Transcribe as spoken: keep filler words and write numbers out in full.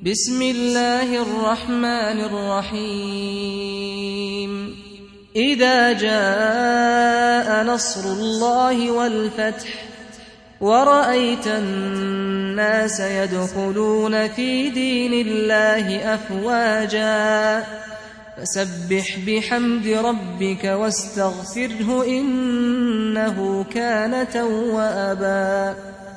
بسم الله الرحمن الرحيم إذا جاء نصر الله والفتح ورأيت الناس يدخلون في دين الله أفواجا فسبح بحمد ربك واستغفره إنه كان توابا.